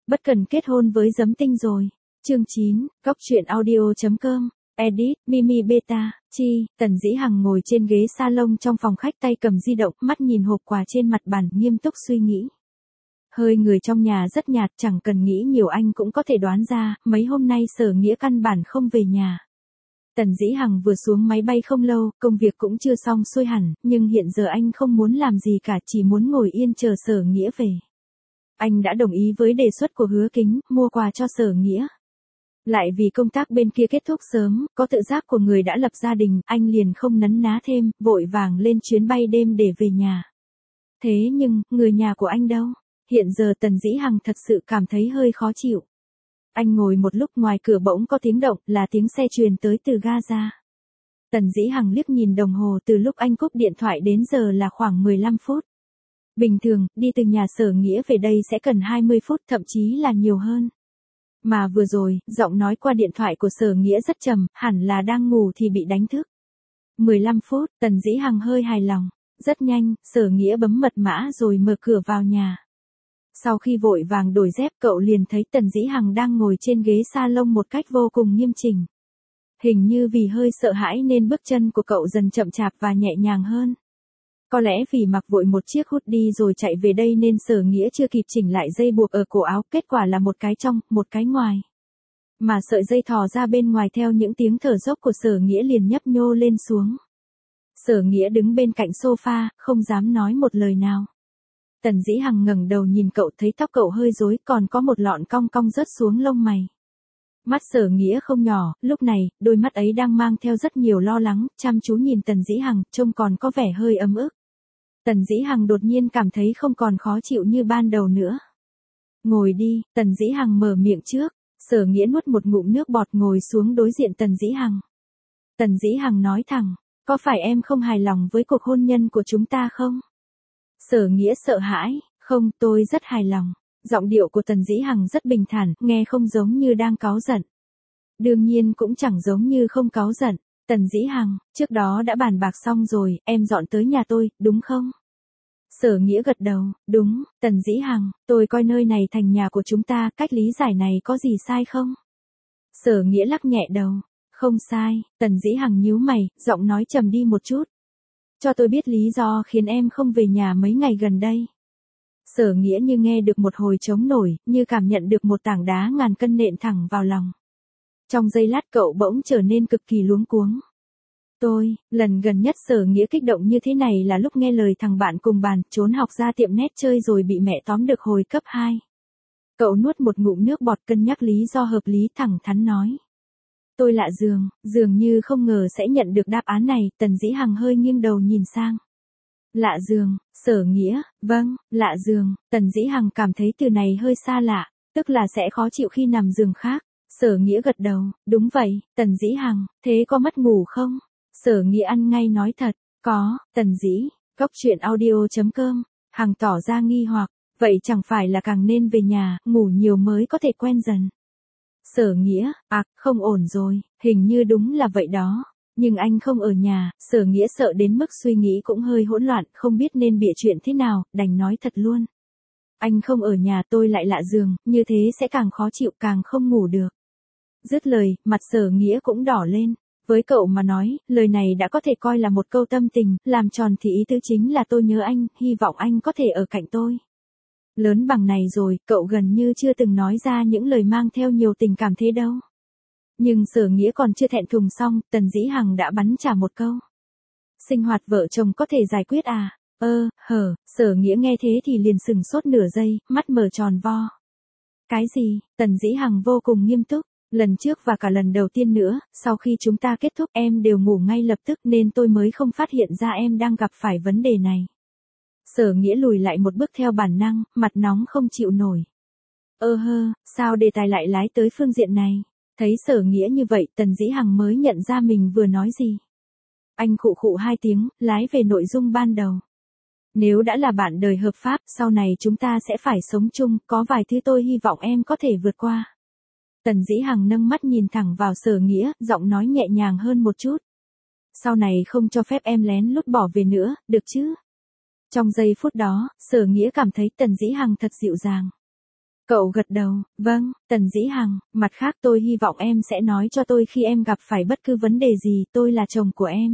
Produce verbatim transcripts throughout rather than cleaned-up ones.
Bất cần kết hôn với Giấm Tinh rồi. Chương chín, Góc truyện audio.com, Edit, Mimi Beta, Chi, Tần Dĩ Hằng ngồi trên ghế salon trong phòng khách tay cầm di động, mắt nhìn hộp quà trên mặt bàn, nghiêm túc suy nghĩ. Hơi người trong nhà rất nhạt, chẳng cần nghĩ nhiều anh cũng có thể đoán ra, mấy hôm nay Sở Nghĩa căn bản không về nhà. Tần Dĩ Hằng vừa xuống máy bay không lâu, công việc cũng chưa xong xuôi hẳn, nhưng hiện giờ anh không muốn làm gì cả, chỉ muốn ngồi yên chờ Sở Nghĩa về. Anh đã đồng ý với đề xuất của Hứa Kính, mua quà cho Sở Nghĩa. Lại vì công tác bên kia kết thúc sớm, có tự giác của người đã lập gia đình, anh liền không nấn ná thêm, vội vàng lên chuyến bay đêm để về nhà. Thế nhưng, người nhà của anh đâu? Hiện giờ Tần Dĩ Hằng thật sự cảm thấy hơi khó chịu. Anh ngồi một lúc, ngoài cửa bỗng có tiếng động, là tiếng xe truyền tới từ ga ra. Tần Dĩ Hằng liếc nhìn đồng hồ, từ lúc anh cúp điện thoại đến giờ là khoảng mười lăm phút. Bình thường, đi từ nhà Sở Nghĩa về đây sẽ cần hai mươi phút, thậm chí là nhiều hơn. Mà vừa rồi, giọng nói qua điện thoại của Sở Nghĩa rất trầm, hẳn là đang ngủ thì bị đánh thức. mười lăm phút, Tần Dĩ Hằng hơi hài lòng. Rất nhanh, Sở Nghĩa bấm mật mã rồi mở cửa vào nhà. Sau khi vội vàng đổi dép, cậu liền thấy Tần Dĩ Hằng đang ngồi trên ghế salon một cách vô cùng nghiêm chỉnh. Hình như vì hơi sợ hãi nên bước chân của cậu dần chậm chạp và nhẹ nhàng hơn. Có lẽ vì mặc vội một chiếc hoodie rồi chạy về đây nên Sở Nghĩa chưa kịp chỉnh lại dây buộc ở cổ áo, kết quả là một cái trong, một cái ngoài. Mà sợi dây thò ra bên ngoài theo những tiếng thở dốc của Sở Nghĩa liền nhấp nhô lên xuống. Sở Nghĩa đứng bên cạnh sofa, không dám nói một lời nào. Tần Dĩ Hằng ngẩng đầu nhìn cậu, thấy tóc cậu hơi rối, còn có một lọn cong cong rớt xuống lông mày. Mắt Sở Nghĩa không nhỏ, lúc này, đôi mắt ấy đang mang theo rất nhiều lo lắng, chăm chú nhìn Tần Dĩ Hằng, trông còn có vẻ hơi ấm ức. Tần Dĩ Hằng đột nhiên cảm thấy không còn khó chịu như ban đầu nữa. Ngồi đi, Tần Dĩ Hằng mở miệng trước. Sở Nghĩa nuốt một ngụm nước bọt, ngồi xuống đối diện Tần Dĩ Hằng. Tần Dĩ Hằng nói thẳng, có phải em không hài lòng với cuộc hôn nhân của chúng ta không? Sở Nghĩa sợ hãi, không, tôi rất hài lòng. Giọng điệu của Tần Dĩ Hằng rất bình thản, nghe không giống như đang cáu giận. Đương nhiên cũng chẳng giống như không cáu giận. Tần Dĩ Hằng, trước đó đã bàn bạc xong rồi, em dọn tới nhà tôi, đúng không? Sở Nghĩa gật đầu, đúng. Tần Dĩ Hằng, tôi coi nơi này thành nhà của chúng ta, cách lý giải này có gì sai không? Sở Nghĩa lắc nhẹ đầu, không sai. Tần Dĩ Hằng nhíu mày, giọng nói trầm đi một chút. Cho tôi biết lý do khiến em không về nhà mấy ngày gần đây. Sở Nghĩa như nghe được một hồi trống nổi, như cảm nhận được một tảng đá ngàn cân nện thẳng vào lòng. Trong giây lát cậu bỗng trở nên cực kỳ luống cuống. Tôi, lần gần nhất Sở Nghĩa kích động như thế này là lúc nghe lời thằng bạn cùng bàn, trốn học ra tiệm net chơi rồi bị mẹ tóm được hồi cấp hai. Cậu nuốt một ngụm nước bọt, cân nhắc lý do hợp lý, thẳng thắn nói. Tôi lạ giường, dường như không ngờ sẽ nhận được đáp án này. Tần Dĩ Hằng hơi nghiêng đầu nhìn sang. Lạ giường, Sở Nghĩa, vâng, lạ giường. Tần Dĩ Hằng cảm thấy từ này hơi xa lạ, tức là sẽ khó chịu khi nằm giường khác. Sở Nghĩa gật đầu, đúng vậy. Tần Dĩ Hằng, thế có mất ngủ không? Sở Nghĩa ăn ngay nói thật, có. Tần Dĩ, Góc truyện audio.com, Hằng tỏ ra nghi hoặc, vậy chẳng phải là càng nên về nhà, ngủ nhiều mới có thể quen dần. Sở Nghĩa, à, không ổn rồi, hình như đúng là vậy đó. Nhưng anh không ở nhà. Sở Nghĩa sợ đến mức suy nghĩ cũng hơi hỗn loạn, không biết nên bịa chuyện thế nào, đành nói thật luôn. Anh không ở nhà, tôi lại lạ giường, như thế sẽ càng khó chịu, càng không ngủ được. Dứt lời, mặt Sở Nghĩa cũng đỏ lên. Với cậu mà nói, lời này đã có thể coi là một câu tâm tình, làm tròn thì ý tứ chính là tôi nhớ anh, hy vọng anh có thể ở cạnh tôi. Lớn bằng này rồi, cậu gần như chưa từng nói ra những lời mang theo nhiều tình cảm thế đâu. Nhưng Sở Nghĩa còn chưa thẹn thùng xong, Tần Dĩ Hằng đã bắn trả một câu. Sinh hoạt vợ chồng có thể giải quyết à? Ơ, hở, Sở Nghĩa nghe thế thì liền sừng sốt nửa giây, mắt mở tròn vo. Cái gì? Tần Dĩ Hằng vô cùng nghiêm túc. Lần trước và cả lần đầu tiên nữa, sau khi chúng ta kết thúc em đều ngủ ngay lập tức nên tôi mới không phát hiện ra em đang gặp phải vấn đề này. Sở Nghĩa lùi lại một bước theo bản năng, mặt nóng không chịu nổi. Ơ hơ, sao đề tài lại lái tới phương diện này? Thấy Sở Nghĩa như vậy, Tần Dĩ Hằng mới nhận ra mình vừa nói gì. Anh khụ khụ hai tiếng, lái về nội dung ban đầu. Nếu đã là bạn đời hợp pháp, sau này chúng ta sẽ phải sống chung, có vài thứ tôi hy vọng em có thể vượt qua. Tần Dĩ Hằng nâng mắt nhìn thẳng vào Sở Nghĩa, giọng nói nhẹ nhàng hơn một chút. Sau này không cho phép em lén lút bỏ về nữa, được chứ? Trong giây phút đó, Sở Nghĩa cảm thấy Tần Dĩ Hằng thật dịu dàng. Cậu gật đầu, vâng, Tần Dĩ Hằng, mặt khác tôi hy vọng em sẽ nói cho tôi khi em gặp phải bất cứ vấn đề gì, tôi là chồng của em.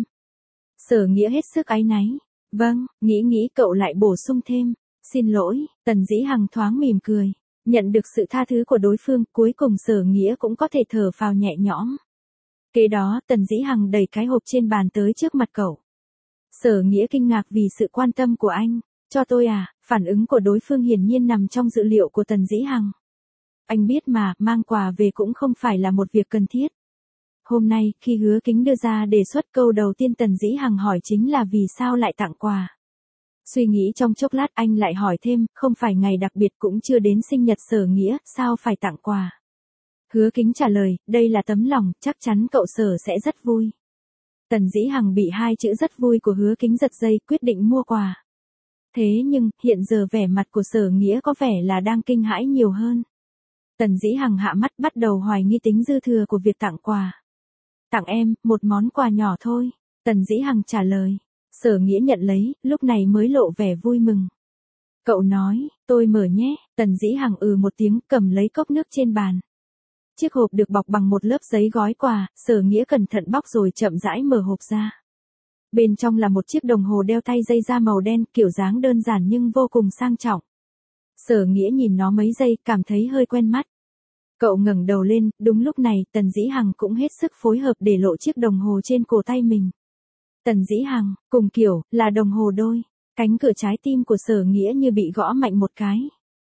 Sở Nghĩa hết sức áy náy. Vâng, nghĩ nghĩ cậu lại bổ sung thêm, xin lỗi, Tần Dĩ Hằng thoáng mỉm cười. Nhận được sự tha thứ của đối phương, cuối cùng Sở Nghĩa cũng có thể thở phào nhẹ nhõm. Kế đó, Tần Dĩ Hằng đẩy cái hộp trên bàn tới trước mặt cậu. Sở Nghĩa kinh ngạc vì sự quan tâm của anh. Cho tôi à, phản ứng của đối phương hiển nhiên nằm trong dự liệu của Tần Dĩ Hằng. Anh biết mà, mang quà về cũng không phải là một việc cần thiết. Hôm nay, khi Hứa Kính đưa ra đề xuất, câu đầu tiên Tần Dĩ Hằng hỏi chính là vì sao lại tặng quà. Suy nghĩ trong chốc lát anh lại hỏi thêm, không phải ngày đặc biệt cũng chưa đến sinh nhật Sở Nghĩa, sao phải tặng quà. Hứa Kính trả lời, đây là tấm lòng, chắc chắn cậu Sở sẽ rất vui. Tần Dĩ Hằng bị hai chữ rất vui của Hứa Kính giật dây, quyết định mua quà. Thế nhưng, hiện giờ vẻ mặt của Sở Nghĩa có vẻ là đang kinh hãi nhiều hơn. Tần Dĩ Hằng hạ mắt bắt đầu hoài nghi tính dư thừa của việc tặng quà. Tặng em, một món quà nhỏ thôi, Tần Dĩ Hằng trả lời. Sở Nghĩa nhận lấy, lúc này mới lộ vẻ vui mừng. Cậu nói, tôi mở nhé, Tần Dĩ Hằng ừ một tiếng, cầm lấy cốc nước trên bàn. Chiếc hộp được bọc bằng một lớp giấy gói quà, Sở Nghĩa cẩn thận bóc rồi chậm rãi mở hộp ra. Bên trong là một chiếc đồng hồ đeo tay dây da màu đen, kiểu dáng đơn giản nhưng vô cùng sang trọng. Sở Nghĩa nhìn nó mấy giây, cảm thấy hơi quen mắt. Cậu ngẩng đầu lên, đúng lúc này, Tần Dĩ Hằng cũng hết sức phối hợp để lộ chiếc đồng hồ trên cổ tay mình. Tần Dĩ Hằng, cùng kiểu, là đồng hồ đôi. Cánh cửa trái tim của Sở Nghĩa như bị gõ mạnh một cái.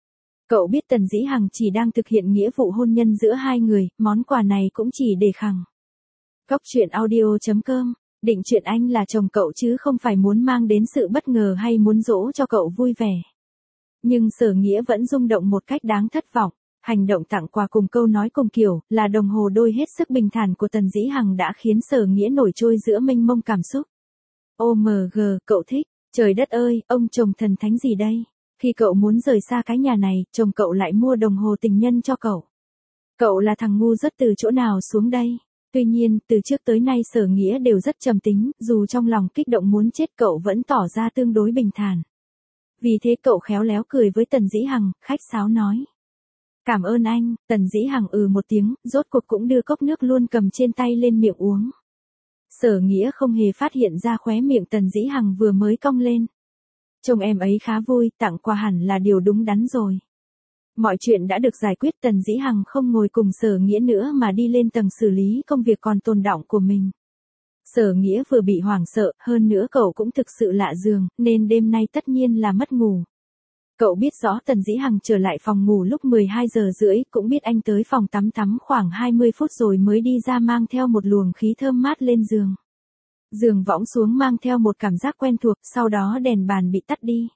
Cậu biết Tần Dĩ Hằng chỉ đang thực hiện nghĩa vụ hôn nhân giữa hai người, món quà này cũng chỉ để khẳng. Góc truyện audio chấm com, định chuyện anh là chồng cậu chứ không phải muốn mang đến sự bất ngờ hay muốn dỗ cho cậu vui vẻ. Nhưng Sở Nghĩa vẫn rung động một cách đáng thất vọng. Hành động tặng quà cùng câu nói cùng kiểu, là đồng hồ đôi hết sức bình thản của Tần Dĩ Hằng đã khiến Sở Nghĩa nổi trôi giữa mênh mông cảm xúc. ô em giê, cậu thích, trời đất ơi, ông chồng thần thánh gì đây? Khi cậu muốn rời xa cái nhà này, chồng cậu lại mua đồng hồ tình nhân cho cậu. Cậu là thằng ngu rớt từ chỗ nào xuống đây? Tuy nhiên, từ trước tới nay Sở Nghĩa đều rất trầm tính, dù trong lòng kích động muốn chết cậu vẫn tỏ ra tương đối bình thản. Vì thế cậu khéo léo cười với Tần Dĩ Hằng, khách sáo nói. Cảm ơn anh, Tần Dĩ Hằng ừ một tiếng, rốt cuộc cũng đưa cốc nước luôn cầm trên tay lên miệng uống. Sở Nghĩa không hề phát hiện ra khóe miệng Tần Dĩ Hằng vừa mới cong lên. Chồng em ấy khá vui, tặng quà hẳn là điều đúng đắn rồi. Mọi chuyện đã được giải quyết, Tần Dĩ Hằng không ngồi cùng Sở Nghĩa nữa mà đi lên tầng xử lý công việc còn tồn đọng của mình. Sở Nghĩa vừa bị hoảng sợ, hơn nữa cậu cũng thực sự lạ giường, nên đêm nay tất nhiên là mất ngủ. Cậu biết rõ Tần Dĩ Hằng trở lại phòng ngủ lúc mười hai giờ rưỡi, cũng biết anh tới phòng tắm tắm khoảng hai mươi phút rồi mới đi ra mang theo một luồng khí thơm mát lên giường. Giường võng xuống mang theo một cảm giác quen thuộc, sau đó đèn bàn bị tắt đi.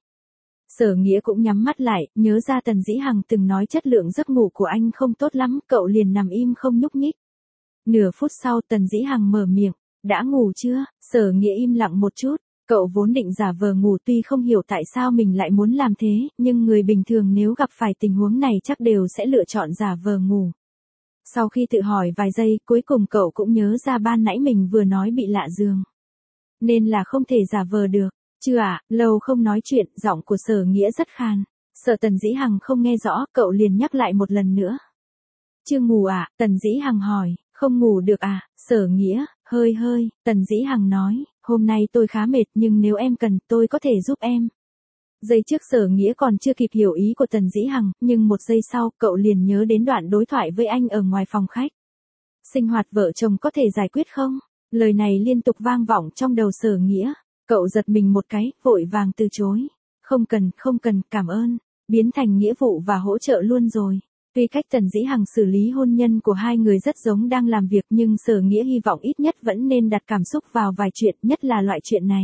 Sở Nghĩa cũng nhắm mắt lại, nhớ ra Tần Dĩ Hằng từng nói chất lượng giấc ngủ của anh không tốt lắm, cậu liền nằm im không nhúc nhích. Nửa phút sau Tần Dĩ Hằng mở miệng, đã ngủ chưa? Sở Nghĩa im lặng một chút. Cậu vốn định giả vờ ngủ, tuy không hiểu tại sao mình lại muốn làm thế, nhưng người bình thường nếu gặp phải tình huống này chắc đều sẽ lựa chọn giả vờ ngủ. Sau khi tự hỏi vài giây, cuối cùng cậu cũng nhớ ra ban nãy mình vừa nói bị lạ giường. Nên là không thể giả vờ được. Chưa ạ, à, lâu không nói chuyện, giọng của Sở Nghĩa rất khan. Sợ Tần Dĩ Hằng không nghe rõ, cậu liền nhắc lại một lần nữa. Chưa ngủ à? Tần Dĩ Hằng hỏi. Không ngủ được à? Sở Nghĩa, hơi hơi, Tần Dĩ Hằng nói. Hôm nay tôi khá mệt nhưng nếu em cần tôi có thể giúp em. Giây trước Sở Nghĩa còn chưa kịp hiểu ý của Tần Dĩ Hằng, nhưng một giây sau cậu liền nhớ đến đoạn đối thoại với anh ở ngoài phòng khách. Sinh hoạt vợ chồng có thể giải quyết không? Lời này liên tục vang vọng trong đầu Sở Nghĩa. Cậu giật mình một cái, vội vàng từ chối. Không cần, không cần, cảm ơn. Biến thành nghĩa vụ và hỗ trợ luôn rồi. Tuy cách Tần Dĩ Hằng xử lý hôn nhân của hai người rất giống đang làm việc nhưng Sở Nghĩa hy vọng ít nhất vẫn nên đặt cảm xúc vào vài chuyện, nhất là loại chuyện này.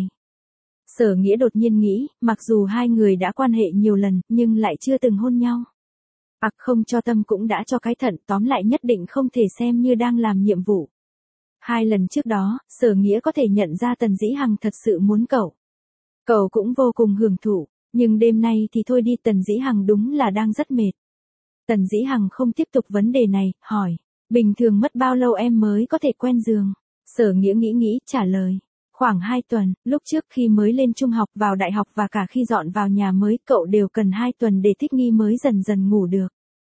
Sở Nghĩa đột nhiên nghĩ, mặc dù hai người đã quan hệ nhiều lần, nhưng lại chưa từng hôn nhau. Ặc không cho tâm cũng đã cho cái thận, tóm lại nhất định không thể xem như đang làm nhiệm vụ. Hai lần trước đó, Sở Nghĩa có thể nhận ra Tần Dĩ Hằng thật sự muốn cậu. Cậu cũng vô cùng hưởng thụ, nhưng đêm nay thì thôi đi, Tần Dĩ Hằng đúng là đang rất mệt. Tần Dĩ Hằng không tiếp tục vấn đề này, hỏi, bình thường mất bao lâu em mới có thể quen giường? Sở Nghĩa nghĩ nghĩ, trả lời, khoảng hai tuần, lúc trước khi mới lên trung học, vào đại học và cả khi dọn vào nhà mới, cậu đều cần hai tuần để thích nghi mới dần dần ngủ được.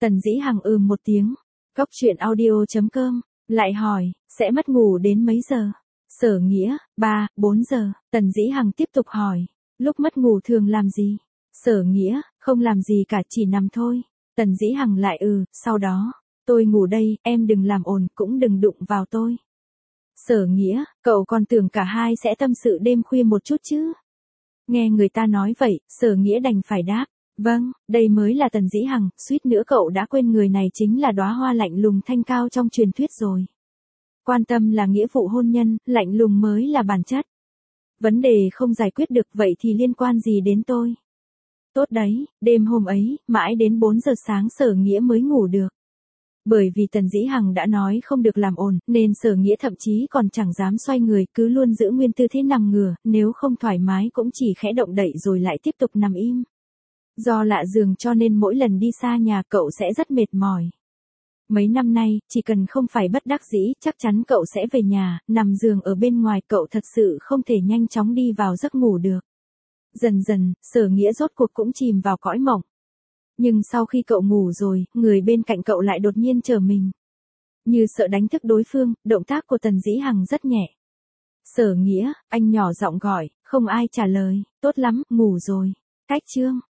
Tần Dĩ Hằng ừm một tiếng. Cóc truyện audio chấm com, lại hỏi, sẽ mất ngủ đến mấy giờ? Sở Nghĩa, ba, bốn giờ. Tần Dĩ Hằng tiếp tục hỏi, lúc mất ngủ thường làm gì? Sở Nghĩa, không làm gì cả, chỉ nằm thôi. Tần Dĩ Hằng lại ừ, sau đó, tôi ngủ đây, em đừng làm ồn, cũng đừng đụng vào tôi. Sở Nghĩa, cậu còn tưởng cả hai sẽ tâm sự đêm khuya một chút chứ? Nghe người ta nói vậy, Sở Nghĩa đành phải đáp, vâng, đây mới là Tần Dĩ Hằng, suýt nữa cậu đã quên người này chính là đóa hoa lạnh lùng thanh cao trong truyền thuyết rồi. Quan tâm là nghĩa vụ hôn nhân, lạnh lùng mới là bản chất. Vấn đề không giải quyết được vậy thì liên quan gì đến tôi? Tốt đấy, đêm hôm ấy, mãi đến bốn giờ sáng Sở Nghĩa mới ngủ được. Bởi vì Tần Dĩ Hằng đã nói không được làm ồn, nên Sở Nghĩa thậm chí còn chẳng dám xoay người, cứ luôn giữ nguyên tư thế nằm ngửa, nếu không thoải mái cũng chỉ khẽ động đậy rồi lại tiếp tục nằm im. Do lạ giường cho nên mỗi lần đi xa nhà cậu sẽ rất mệt mỏi. Mấy năm nay, chỉ cần không phải bất đắc dĩ, chắc chắn cậu sẽ về nhà, nằm giường ở bên ngoài, cậu thật sự không thể nhanh chóng đi vào giấc ngủ được. Dần dần, Sở Nghĩa rốt cuộc cũng chìm vào cõi mộng. Nhưng sau khi cậu ngủ rồi, người bên cạnh cậu lại đột nhiên trở mình. Như sợ đánh thức đối phương, động tác của Tần Dĩ Hằng rất nhẹ. Sở Nghĩa, anh nhỏ giọng gọi, không ai trả lời, tốt lắm, ngủ rồi. Cách chương.